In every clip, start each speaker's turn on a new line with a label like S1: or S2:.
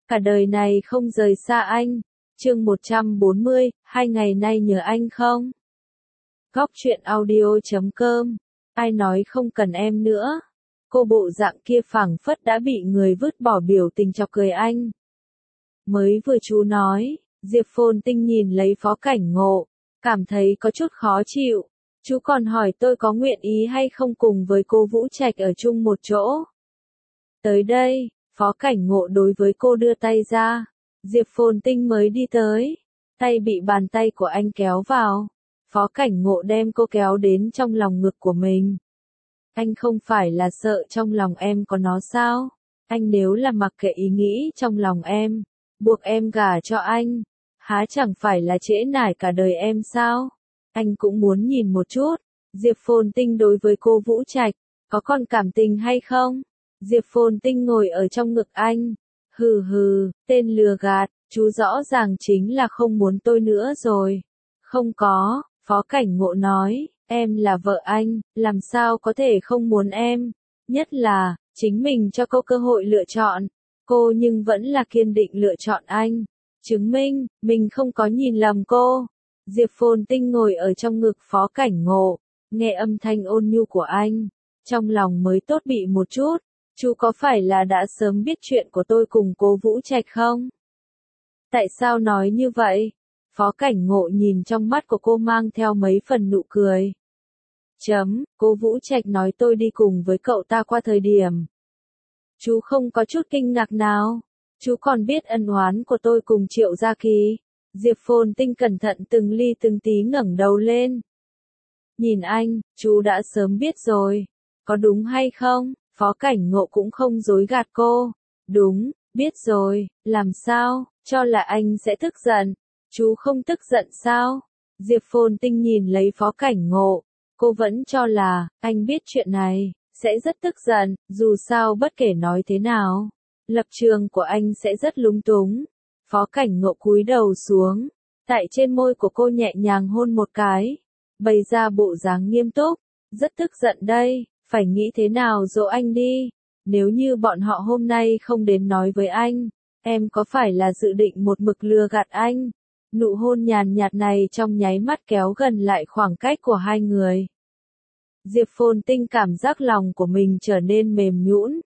S1: Cả đời này không rời xa anh. Chương 140, 2 ngày nay nhớ anh không? Góc truyện audio.com. Ai nói không cần em nữa? Cô bộ dạng kia phảng phất đã bị người vứt bỏ biểu tình chọc cười anh. Mới vừa chú nói, Diệp Phồn Tinh nhìn lấy Phó Cảnh Ngộ, cảm thấy có chút khó chịu. Chú còn hỏi tôi có nguyện ý hay không cùng với cô Vũ Trạch ở chung một chỗ. Tới đây, Phó Cảnh Ngộ đối với cô đưa tay ra. Diệp Phồn Tinh mới đi tới, tay bị bàn tay của anh kéo vào. Phó Cảnh Ngộ đem cô kéo đến trong lòng ngực của mình. Anh không phải là sợ trong lòng em có nó sao? Anh nếu là mặc kệ ý nghĩ trong lòng em, buộc em gả cho anh, há chẳng phải là trễ nải cả đời em sao? Anh cũng muốn nhìn một chút, Diệp Phồn Tinh đối với cô Vũ Trạch, có còn cảm tình hay không? Diệp Phồn Tinh ngồi ở trong ngực anh. Hừ hừ, tên lừa gạt, chú rõ ràng chính là không muốn tôi nữa rồi. Không có, Phó Cảnh Ngộ nói, em là vợ anh, làm sao có thể không muốn em. Nhất là, chính mình cho cô cơ hội lựa chọn. Cô nhưng vẫn là kiên định lựa chọn anh. Chứng minh, mình không có nhìn lầm cô. Diệp Phồn Tinh ngồi ở trong ngực Phó Cảnh Ngộ, nghe âm thanh ôn nhu của anh. Trong lòng mới tốt bị một chút. Chú có phải là đã sớm biết chuyện của tôi cùng cô Vũ Trạch không? Tại sao nói như vậy? Phó Cảnh Ngộ nhìn trong mắt của cô mang theo mấy phần nụ cười. Cô Vũ Trạch nói tôi đi cùng với cậu ta qua thời điểm. Chú không có chút kinh ngạc nào. Chú còn biết ân oán của tôi cùng Triệu Gia Kỳ. Diệp Phồn Tinh cẩn thận từng ly từng tí ngẩng đầu lên. Nhìn anh, chú đã sớm biết rồi. Có đúng hay không? Phó Cảnh Ngộ cũng không dối gạt cô. Đúng, biết rồi, làm sao, cho là anh sẽ tức giận. Chú không tức giận sao? Diệp Phồn Tinh nhìn lấy Phó Cảnh Ngộ. Cô vẫn cho là, anh biết chuyện này, sẽ rất tức giận, dù sao bất kể nói thế nào. Lập trường của anh sẽ rất lúng túng. Phó Cảnh Ngộ cúi đầu xuống. Tại trên môi của cô nhẹ nhàng hôn một cái. Bày ra bộ dáng nghiêm túc. Rất tức giận đây. Phải nghĩ thế nào dỗ anh đi. Nếu như bọn họ hôm nay không đến nói với anh, em có phải là dự định một mực lừa gạt anh? Nụ hôn nhàn nhạt này trong nháy mắt kéo gần lại khoảng cách của hai người. Diệp Phồn Tinh cảm giác lòng của mình trở nên mềm nhũn.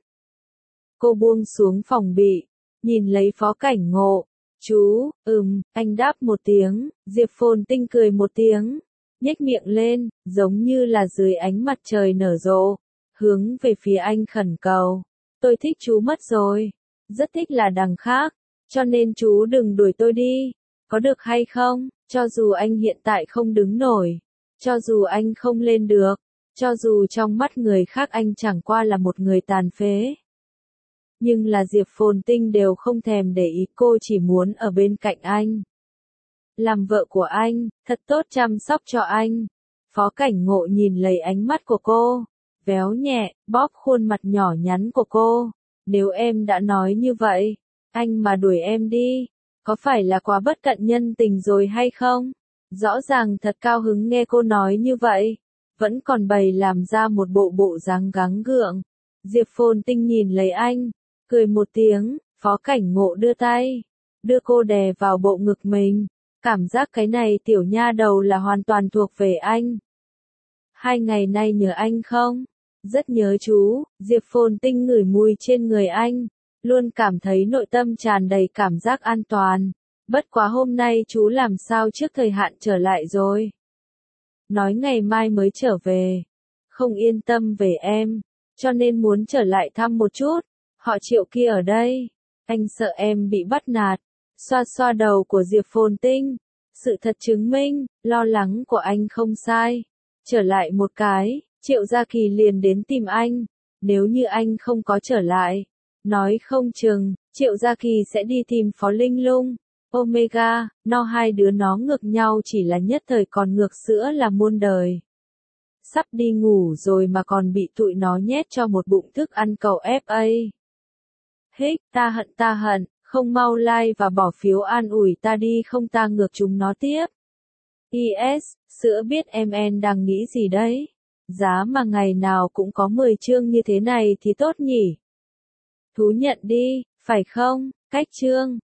S1: Cô buông xuống phòng bị, nhìn lấy Phó Cảnh Ngộ. Chú, anh đáp một tiếng, Diệp Phồn Tinh cười một tiếng. Nhếch miệng lên, giống như là dưới ánh mặt trời nở rộ, hướng về phía anh khẩn cầu. Tôi thích chú mất rồi, rất thích là đằng khác, cho nên chú đừng đuổi tôi đi, có được hay không? Cho dù anh hiện tại không đứng nổi, cho dù anh không lên được, cho dù trong mắt người khác anh chẳng qua là một người tàn phế. Nhưng là Diệp Phồn Tinh đều không thèm để ý, cô chỉ muốn ở bên cạnh anh. Làm vợ của anh, thật tốt chăm sóc cho anh. Phó Cảnh Ngộ nhìn lấy ánh mắt của cô, véo nhẹ, bóp khuôn mặt nhỏ nhắn của cô. Nếu em đã nói như vậy, anh mà đuổi em đi, có phải là quá bất cận nhân tình rồi hay không? Rõ ràng thật cao hứng nghe cô nói như vậy, vẫn còn bày làm ra một bộ dáng gắng gượng. Diệp Phồn Tinh nhìn lấy anh, cười một tiếng. Phó Cảnh Ngộ đưa tay, đưa cô đè vào bộ ngực mình. Cảm giác cái này tiểu nha đầu là hoàn toàn thuộc về anh. 2 ngày nay nhớ anh không? Rất nhớ chú. Diệp Phồn Tinh ngửi mùi trên người anh, luôn cảm thấy nội tâm tràn đầy cảm giác an toàn. Bất quá hôm nay chú làm sao trước thời hạn trở lại rồi? Nói ngày mai mới trở về. Không yên tâm về em, cho nên muốn trở lại thăm một chút. Họ Triệu kia ở đây. Anh sợ em bị bắt nạt. Xoa xoa đầu của Diệp Phồn Tinh. Sự thật chứng minh, lo lắng của anh không sai. Trở lại một cái, Triệu Gia Kỳ liền đến tìm anh. Nếu như anh không có trở lại, nói không chừng, Triệu Gia Kỳ sẽ đi tìm Phó Linh Lung. Omega, hai đứa nó ngược nhau chỉ là nhất thời, còn ngược sữa là muôn đời. Sắp đi ngủ rồi mà còn bị tụi nó nhét cho một bụng thức ăn cầu FA. Hích, ta hận, không mau like và bỏ phiếu an ủi ta đi không ta ngược chúng nó tiếp. IS, sữa biết MN đang nghĩ gì đấy. Giá mà ngày nào cũng có 10 chương như thế này thì tốt nhỉ. Thú nhận đi, phải không? Cách chương